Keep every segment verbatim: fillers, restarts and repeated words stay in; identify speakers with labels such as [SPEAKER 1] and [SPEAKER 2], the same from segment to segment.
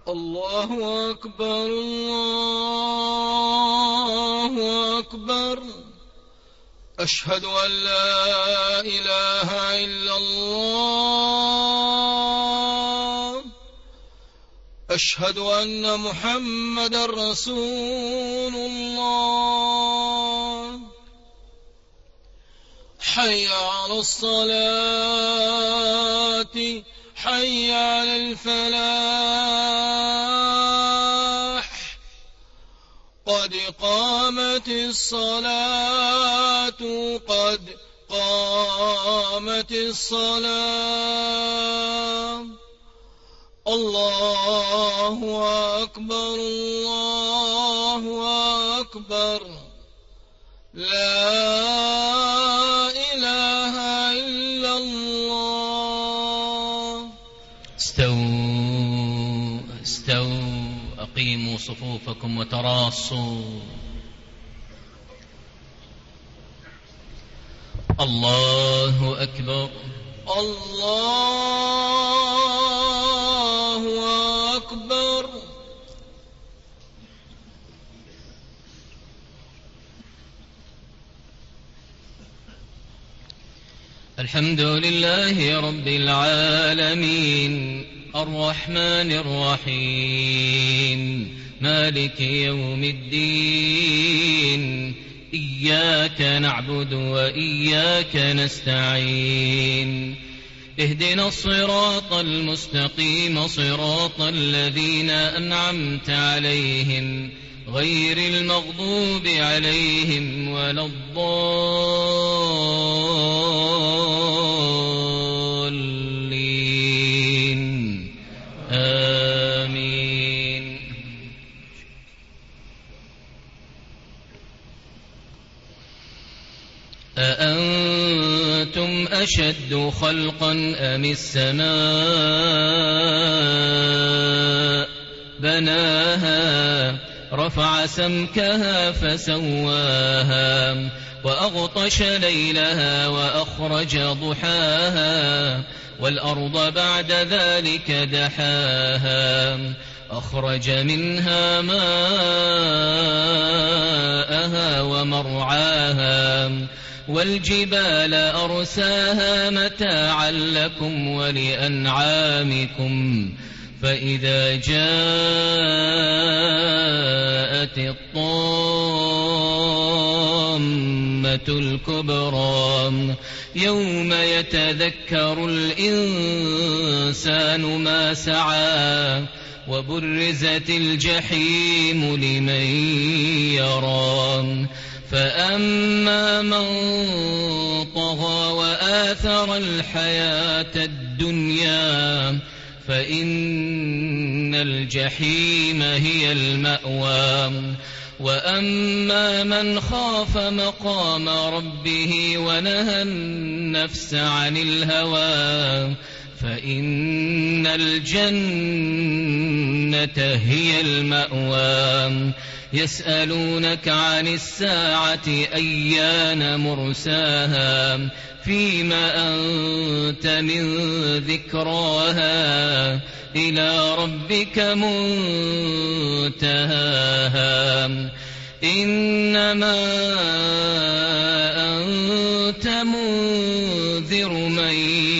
[SPEAKER 1] الله أكبر الله أكبر. أشهد أن لا إله إلا الله. أشهد أن محمدا رسول الله. حي على الصلاة حي على الفلاح. قد قامت الصلاة قد قامت الصلاة. الله أكبر الله أكبر. لا إله إلا الله.
[SPEAKER 2] استووا استووا أقيموا صفوفكم وتراصوا. الله أكبر
[SPEAKER 1] الله أكبر.
[SPEAKER 2] الحمد لله رب العالمين الرحمن الرحيم مالك يوم الدين. إياك نعبد وإياك نستعين. اهدنا الصراط المستقيم صراط الذين أنعمت عليهم غير المغضوب عليهم ولا الضالين. آمين. أأنتم أشد خلقا أم السماء بناها رفع سمكها فسواها وأغطش ليلها وأخرج ضحاها والأرض بعد ذلك دحاها أخرج منها ماءها ومرعاها والجبال أرساها متاعا لكم ولأنعامكم. فإذا جاءت الطامة الكبرى يوم يتذكر الإنسان ما سعى وبرزت الجحيم لمن يرى. فأما من طغى وآثر الحياة الدنيا فإن الجحيم هي المأوى. وأما من خاف مقام ربه ونهى النفس عن الهوى فإن الجنة هي المأوى. يسألونك عن الساعة أيان مرساها فيما أنت من ذكراها إلى ربك منتهاها. إنما أنت منذر من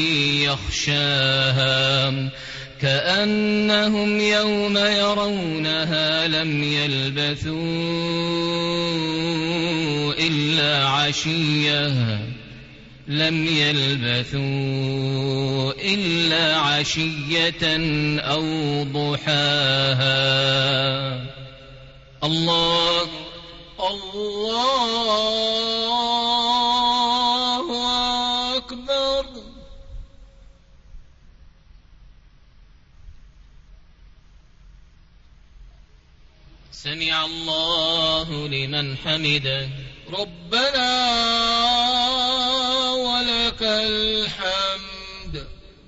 [SPEAKER 2] يخشاها كأنهم يوم يرونها لم يلبثوا إلا عشية لم يلبثوا إلا عشية أو ضحاها. الله الله أكبر. سمع الله لمن حمده. ربنا ولك الحمد.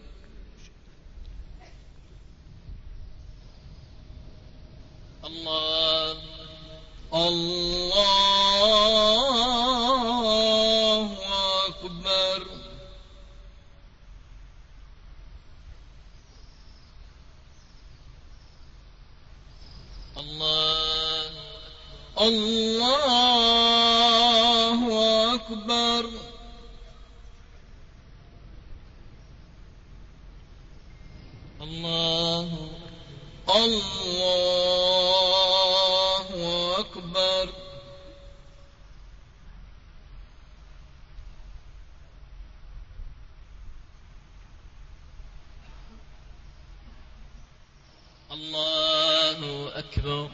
[SPEAKER 2] الله الله أكبر. الله
[SPEAKER 1] الله أكبر.
[SPEAKER 2] الله
[SPEAKER 1] الله أكبر.
[SPEAKER 2] الله أكبر.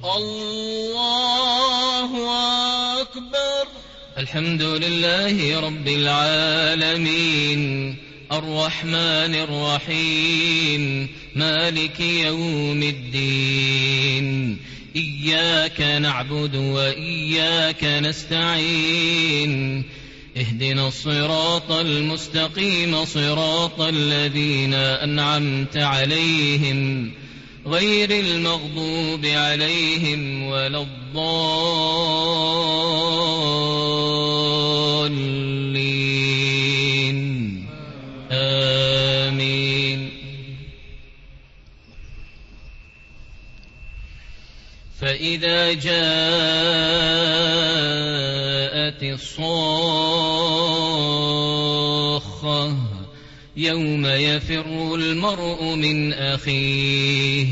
[SPEAKER 1] الله أكبر.
[SPEAKER 2] الحمد لله رب العالمين الرحمن الرحيم مالك يوم الدين إياك نعبد وإياك نستعين اهدنا الصراط المستقيم صراط الذين أنعمت عليهم غير المغضوب عليهم ولا الضالين آمين. فإذا جاءت الصاخة يوم يفر المرء من أخيه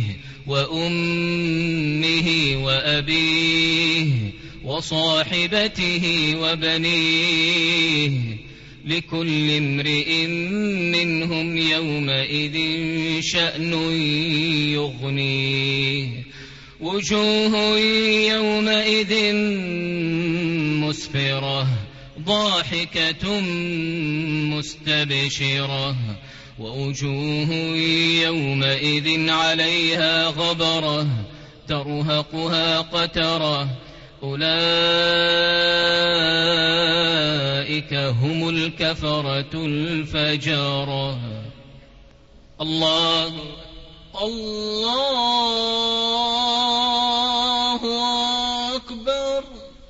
[SPEAKER 2] وأمه وأبيه وصاحبته وبنيه لكل امرئ منهم يومئذ شأن يغنيه وجوه يومئذ مسفرة ضاحكة مستبشرة ووجوه يومئذ عليها غبرة ترهقها قترة أولئك هم الكفرة الفجرة. الله
[SPEAKER 1] الله أكبر.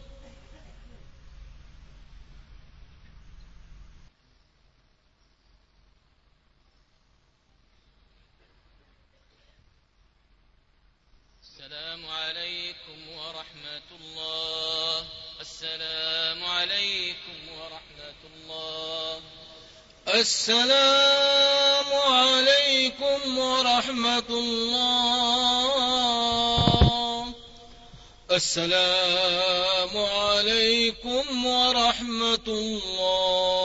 [SPEAKER 2] السلام عليكم ورحمة الله. السلام عليكم ورحمة الله.
[SPEAKER 1] السلام عليكم ورحمة الله. السلام عليكم ورحمة الله.